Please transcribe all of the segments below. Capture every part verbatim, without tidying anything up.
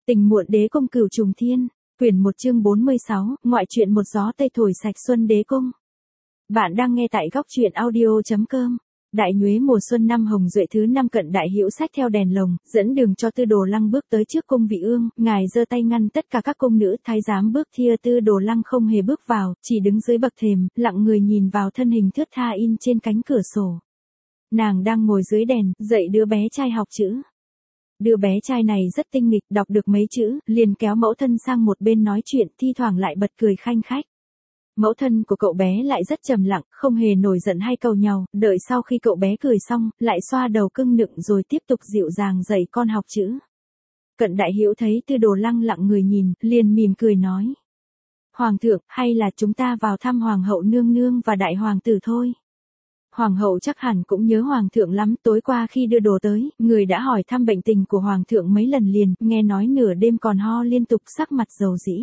Tình muộn đế cung cửu trùng thiên, quyển một chương bốn mươi sáu, ngoại truyện một gió tây thổi sạch xuân đế cung. Bạn đang nghe tại góc truyện audio.com. Đại nhuế mùa xuân năm Hồng Duệ thứ năm Cận Đại Hữu xách theo đèn lồng, dẫn đường cho Tư Đồ Lăng bước tới trước cung vị ương, ngài giơ tay ngăn tất cả các cung nữ thái giám bước thia. Tư Đồ Lăng không hề bước vào, chỉ đứng dưới bậc thềm, lặng người nhìn vào thân hình thướt tha in trên cánh cửa sổ. Nàng đang ngồi dưới đèn, dạy đứa bé trai học chữ. Đứa bé trai này rất tinh nghịch, đọc được mấy chữ, liền kéo mẫu thân sang một bên nói chuyện, thi thoảng lại bật cười khanh khách. Mẫu thân của cậu bé lại rất trầm lặng, không hề nổi giận hay cầu nhàu, đợi sau khi cậu bé cười xong, lại xoa đầu cưng nựng rồi tiếp tục dịu dàng dạy con học chữ. Cận Đại Hữu thấy Tư Đồ Lăng lặng người nhìn, liền mỉm cười nói: Hoàng thượng, hay là chúng ta vào thăm Hoàng hậu nương nương và đại hoàng tử thôi. Hoàng hậu chắc hẳn cũng nhớ Hoàng thượng lắm, tối qua khi đưa đồ tới, người đã hỏi thăm bệnh tình của Hoàng thượng mấy lần liền, nghe nói nửa đêm còn ho liên tục, sắc mặt dầu dĩ.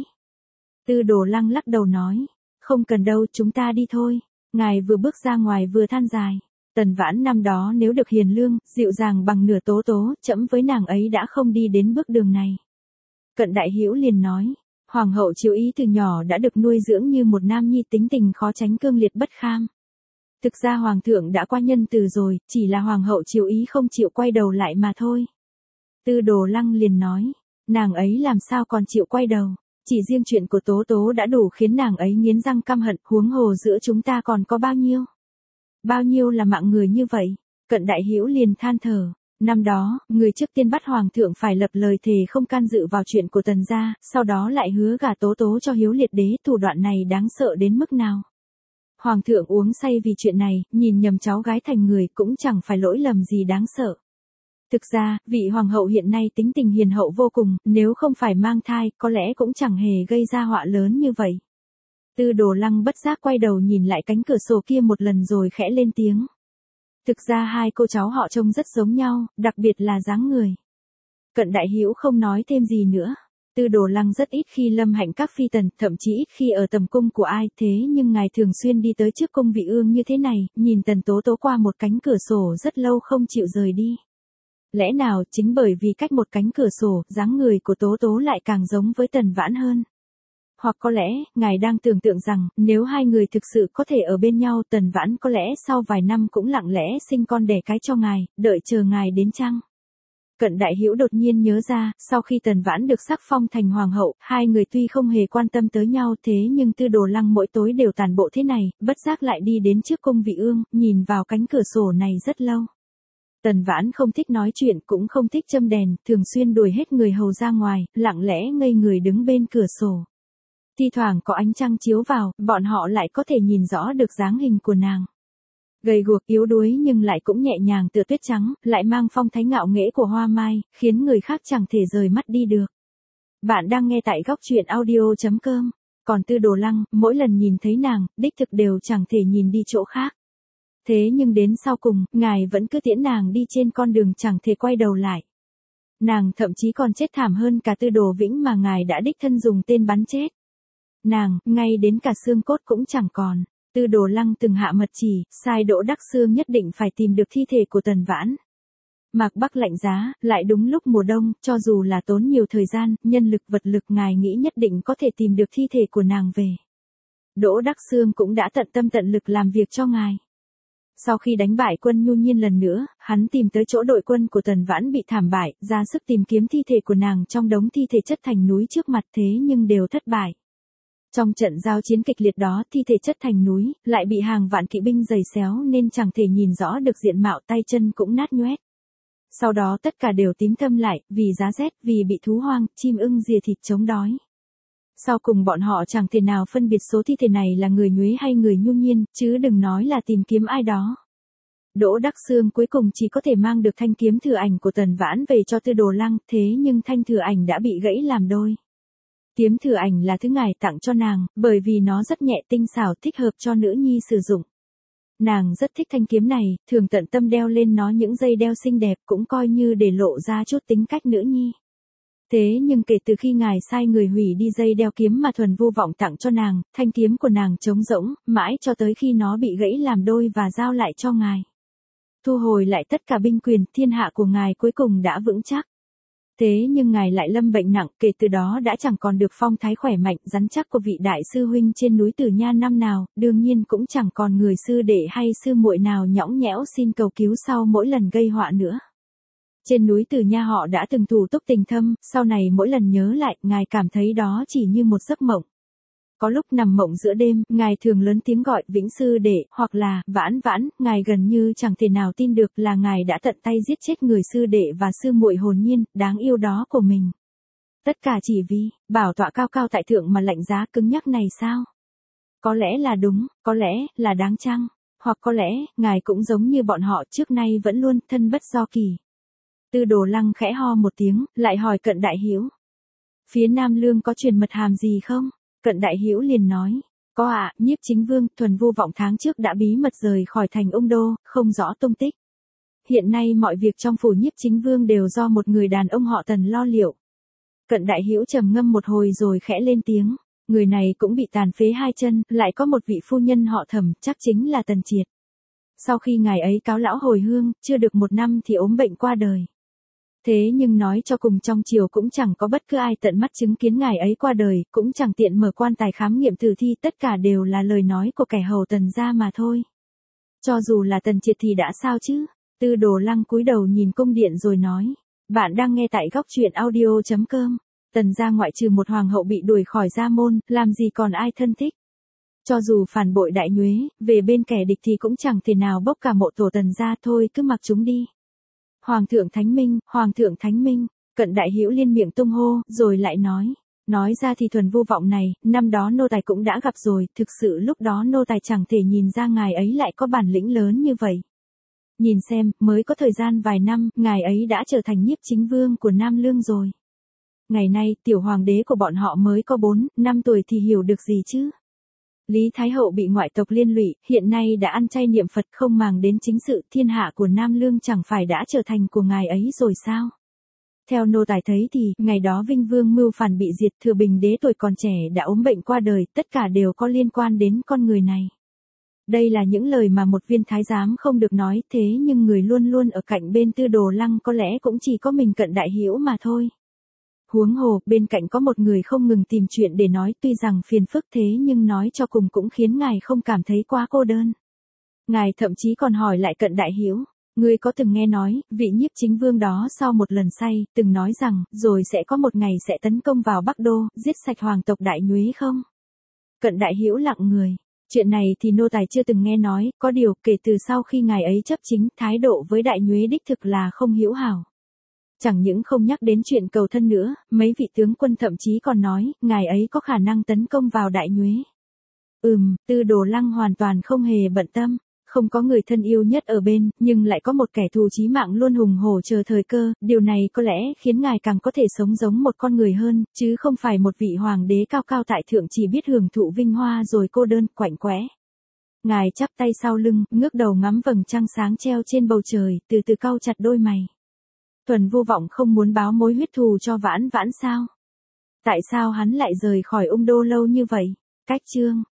Tư Đồ Lăng lắc đầu nói: Không cần đâu, chúng ta đi thôi. Ngài vừa bước ra ngoài vừa than dài: Tần Vãn năm đó nếu được hiền lương, dịu dàng bằng nửa Tố Tố, trẫm với nàng ấy đã không đi đến bước đường này. Cận Đại Hữu liền nói: Hoàng hậu Chiếu Ý từ nhỏ đã được nuôi dưỡng như một nam nhi, tính tình khó tránh cương liệt bất kham. Thực ra Hoàng thượng đã qua nhân từ rồi, chỉ là Hoàng hậu Chiếu Ý không chịu quay đầu lại mà thôi. Tư Đồ Lăng liền nói: Nàng ấy làm sao còn chịu quay đầu, chỉ riêng chuyện của Tố Tố đã đủ khiến nàng ấy nghiến răng căm hận, huống hồ giữa chúng ta còn có bao nhiêu. Bao nhiêu là mạng người như vậy. Cận Đại Hữu liền than thở: Năm đó, người trước tiên bắt Hoàng thượng phải lập lời thề không can dự vào chuyện của Tần gia, sau đó lại hứa gả Tố Tố cho Hiếu Liệt đế, thủ đoạn này đáng sợ đến mức nào. Hoàng thượng uống say vì chuyện này, nhìn nhầm cháu gái thành người cũng chẳng phải lỗi lầm gì đáng sợ. Thực ra, vị hoàng hậu hiện nay tính tình hiền hậu vô cùng, nếu không phải mang thai, có lẽ cũng chẳng hề gây ra họa lớn như vậy. Tư Đồ Lăng bất giác quay đầu nhìn lại cánh cửa sổ kia một lần rồi khẽ lên tiếng. Thực ra hai cô cháu họ trông rất giống nhau, đặc biệt là dáng người. Cận Đại Hữu không nói thêm gì nữa. Tư Đồ Lăng rất ít khi lâm hạnh các phi tần, thậm chí ít khi ở tầm cung của ai, thế nhưng ngài thường xuyên đi tới trước cung vị ương như thế này, nhìn Tần Tố Tố qua một cánh cửa sổ rất lâu không chịu rời đi. Lẽ nào chính bởi vì cách một cánh cửa sổ, dáng người của Tố Tố lại càng giống với Tần Vãn hơn? Hoặc có lẽ, ngài đang tưởng tượng rằng, nếu hai người thực sự có thể ở bên nhau, Tần Vãn có lẽ sau vài năm cũng lặng lẽ sinh con đẻ cái cho ngài, đợi chờ ngài đến chăng? Cận Đại Hữu đột nhiên nhớ ra, sau khi Tần Vãn được sắc phong thành hoàng hậu, hai người tuy không hề quan tâm tới nhau, thế nhưng Tư Đồ Lăng mỗi tối đều tản bộ thế này, bất giác lại đi đến trước cung vị ương, nhìn vào cánh cửa sổ này rất lâu. Tần Vãn không thích nói chuyện, cũng không thích châm đèn, thường xuyên đuổi hết người hầu ra ngoài, lặng lẽ ngây người đứng bên cửa sổ. Thi thoảng có ánh trăng chiếu vào, bọn họ lại có thể nhìn rõ được dáng hình của nàng. Gầy guộc yếu đuối nhưng lại cũng nhẹ nhàng tựa tuyết trắng, lại mang phong thái ngạo nghễ của hoa mai, khiến người khác chẳng thể rời mắt đi được. Bạn đang nghe tại góc truyện audio.com. Còn Tư Đồ Lăng, mỗi lần nhìn thấy nàng, đích thực đều chẳng thể nhìn đi chỗ khác. Thế nhưng đến sau cùng, ngài vẫn cứ tiễn nàng đi trên con đường chẳng thể quay đầu lại. Nàng thậm chí còn chết thảm hơn cả Tư Đồ Vĩnh mà ngài đã đích thân dùng tên bắn chết. Nàng, ngay đến cả xương cốt cũng chẳng còn. Tư Đồ Lăng từng hạ mật chỉ, sai Đỗ Đắc Xương nhất định phải tìm được thi thể của Tần Vãn. Mạc Bắc lạnh giá, lại đúng lúc mùa đông, cho dù là tốn nhiều thời gian, nhân lực vật lực, ngài nghĩ nhất định có thể tìm được thi thể của nàng về. Đỗ Đắc Xương cũng đã tận tâm tận lực làm việc cho ngài. Sau khi đánh bại quân Nhu Nhiên lần nữa, hắn tìm tới chỗ đội quân của Tần Vãn bị thảm bại, ra sức tìm kiếm thi thể của nàng trong đống thi thể chất thành núi trước mặt, thế nhưng đều thất bại. Trong trận giao chiến kịch liệt đó, thi thể chất thành núi, lại bị hàng vạn kỵ binh giày xéo nên chẳng thể nhìn rõ được diện mạo, tay chân cũng nát nhoét. Sau đó tất cả đều tím thâm lại, vì giá rét, vì bị thú hoang, chim ưng rìa thịt chống đói. Sau cùng bọn họ chẳng thể nào phân biệt số thi thể này là người Nhuế hay người Nhu Nhiên, chứ đừng nói là tìm kiếm ai đó. Đỗ Đắc Xương cuối cùng chỉ có thể mang được thanh kiếm thừa ảnh của Tần Vãn về cho Tư Đồ Lăng, thế nhưng thanh thừa ảnh đã bị gãy làm đôi. Kiếm thừa ảnh là thứ ngài tặng cho nàng, bởi vì nó rất nhẹ tinh xảo, thích hợp cho nữ nhi sử dụng. Nàng rất thích thanh kiếm này, thường tận tâm đeo lên nó những dây đeo xinh đẹp, cũng coi như để lộ ra chút tính cách nữ nhi. Thế nhưng kể từ khi ngài sai người hủy đi dây đeo kiếm mà Thuần Vô Vọng tặng cho nàng, thanh kiếm của nàng trống rỗng, mãi cho tới khi nó bị gãy làm đôi và giao lại cho ngài. Thu hồi lại tất cả binh quyền, thiên hạ của ngài cuối cùng đã vững chắc. Thế nhưng ngài lại lâm bệnh nặng, kể từ đó đã chẳng còn được phong thái khỏe mạnh, rắn chắc của vị đại sư huynh trên núi Tử Nha năm nào, đương nhiên cũng chẳng còn người sư đệ hay sư muội nào nhõng nhẽo xin cầu cứu sau mỗi lần gây họa nữa. Trên núi Tử Nha họ đã từng thủ túc tình thâm, sau này mỗi lần nhớ lại, ngài cảm thấy đó chỉ như một giấc mộng. Có lúc nằm mộng giữa đêm, ngài thường lớn tiếng gọi Vĩnh sư đệ, hoặc là Vãn Vãn, ngài gần như chẳng thể nào tin được là ngài đã tận tay giết chết người sư đệ và sư muội hồn nhiên, đáng yêu đó của mình. Tất cả chỉ vì, bảo tọa cao cao tại thượng mà lạnh giá cứng nhắc này sao? Có lẽ là đúng, có lẽ là đáng chăng, hoặc có lẽ, ngài cũng giống như bọn họ trước nay vẫn luôn thân bất do kỳ. Tư Đồ Lăng khẽ ho một tiếng, lại hỏi Cận Đại Hiếu. Phía Nam Lương có truyền mật hàm gì không? Cận Đại Hiếu liền nói, có ạ, à, Nhiếp Chính Vương, Thuần Vu Vọng tháng trước đã bí mật rời khỏi thành Ung Đô, không rõ tung tích. Hiện nay mọi việc trong phủ Nhiếp Chính Vương đều do một người đàn ông họ Tần lo liệu. Cận Đại Hiếu trầm ngâm một hồi rồi khẽ lên tiếng, người này cũng bị tàn phế hai chân, lại có một vị phu nhân họ Thẩm, chắc chính là Tần Triệt. Sau khi ngài ấy cáo lão hồi hương, chưa được một năm thì ốm bệnh qua đời. Thế nhưng nói cho cùng trong triều cũng chẳng có bất cứ ai tận mắt chứng kiến ngài ấy qua đời, cũng chẳng tiện mở quan tài khám nghiệm tử thi, tất cả đều là lời nói của kẻ hầu Tần gia mà thôi. Cho dù là Tần Triệt thì đã sao chứ? Tư Đồ Lăng cúi đầu nhìn cung điện rồi nói, bạn đang nghe tại góc truyện audio chấm com. Tần gia ngoại trừ một hoàng hậu bị đuổi khỏi gia môn, làm gì còn ai thân thích. Cho dù phản bội Đại Nhuế, về bên kẻ địch thì cũng chẳng thể nào bốc cả mộ tổ Tần gia, thôi cứ mặc chúng đi. Hoàng thượng Thánh Minh, Hoàng thượng Thánh Minh, Cận Đại Hiếu liên miệng tung hô, rồi lại nói, nói ra thì Thuần Vu Vọng này, năm đó nô tài cũng đã gặp rồi, thực sự lúc đó nô tài chẳng thể nhìn ra ngài ấy lại có bản lĩnh lớn như vậy. Nhìn xem, mới có thời gian vài năm, ngài ấy đã trở thành Nhiếp Chính Vương của Nam Lương rồi. Ngày nay, tiểu hoàng đế của bọn họ mới có bốn, năm tuổi thì hiểu được gì chứ? Lý Thái Hậu bị ngoại tộc liên lụy, hiện nay đã ăn chay niệm Phật không màng đến chính sự, thiên hạ của Nam Lương chẳng phải đã trở thành của ngài ấy rồi sao? Theo nô tài thấy thì, ngày đó Vinh Vương mưu phản bị diệt, Thừa Bình đế tuổi còn trẻ đã ốm bệnh qua đời, tất cả đều có liên quan đến con người này. Đây là những lời mà một viên thái giám không được nói, thế nhưng người luôn luôn ở cạnh bên Tư Đồ Lăng có lẽ cũng chỉ có mình Cận Đại Hiếu mà thôi. Huống hồ, bên cạnh có một người không ngừng tìm chuyện để nói, tuy rằng phiền phức thế nhưng nói cho cùng cũng khiến ngài không cảm thấy quá cô đơn. Ngài thậm chí còn hỏi lại Cận Đại Hiếu, ngươi có từng nghe nói, vị Nhiếp Chính Vương đó sau một lần say, từng nói rằng, rồi sẽ có một ngày sẽ tấn công vào Bắc Đô, giết sạch hoàng tộc Đại Nhuế không? Cận Đại Hiếu lặng người, chuyện này thì nô tài chưa từng nghe nói, có điều kể từ sau khi ngài ấy chấp chính, thái độ với Đại Nhuế đích thực là không hữu hảo. Chẳng những không nhắc đến chuyện cầu thân nữa, mấy vị tướng quân thậm chí còn nói, ngài ấy có khả năng tấn công vào Đại Nhuế. Ừm, Tư Đồ Lăng hoàn toàn không hề bận tâm, không có người thân yêu nhất ở bên, nhưng lại có một kẻ thù chí mạng luôn hùng hổ chờ thời cơ, điều này có lẽ khiến ngài càng có thể sống giống một con người hơn, chứ không phải một vị hoàng đế cao cao tại thượng chỉ biết hưởng thụ vinh hoa rồi cô đơn, quạnh quẽ. Ngài chắp tay sau lưng, ngước đầu ngắm vầng trăng sáng treo trên bầu trời, từ từ cau chặt đôi mày. Thuần Vu Vọng không muốn báo mối huyết thù cho Vãn Vãn sao? Tại sao hắn lại rời khỏi Ung Đô lâu như vậy? Cách chương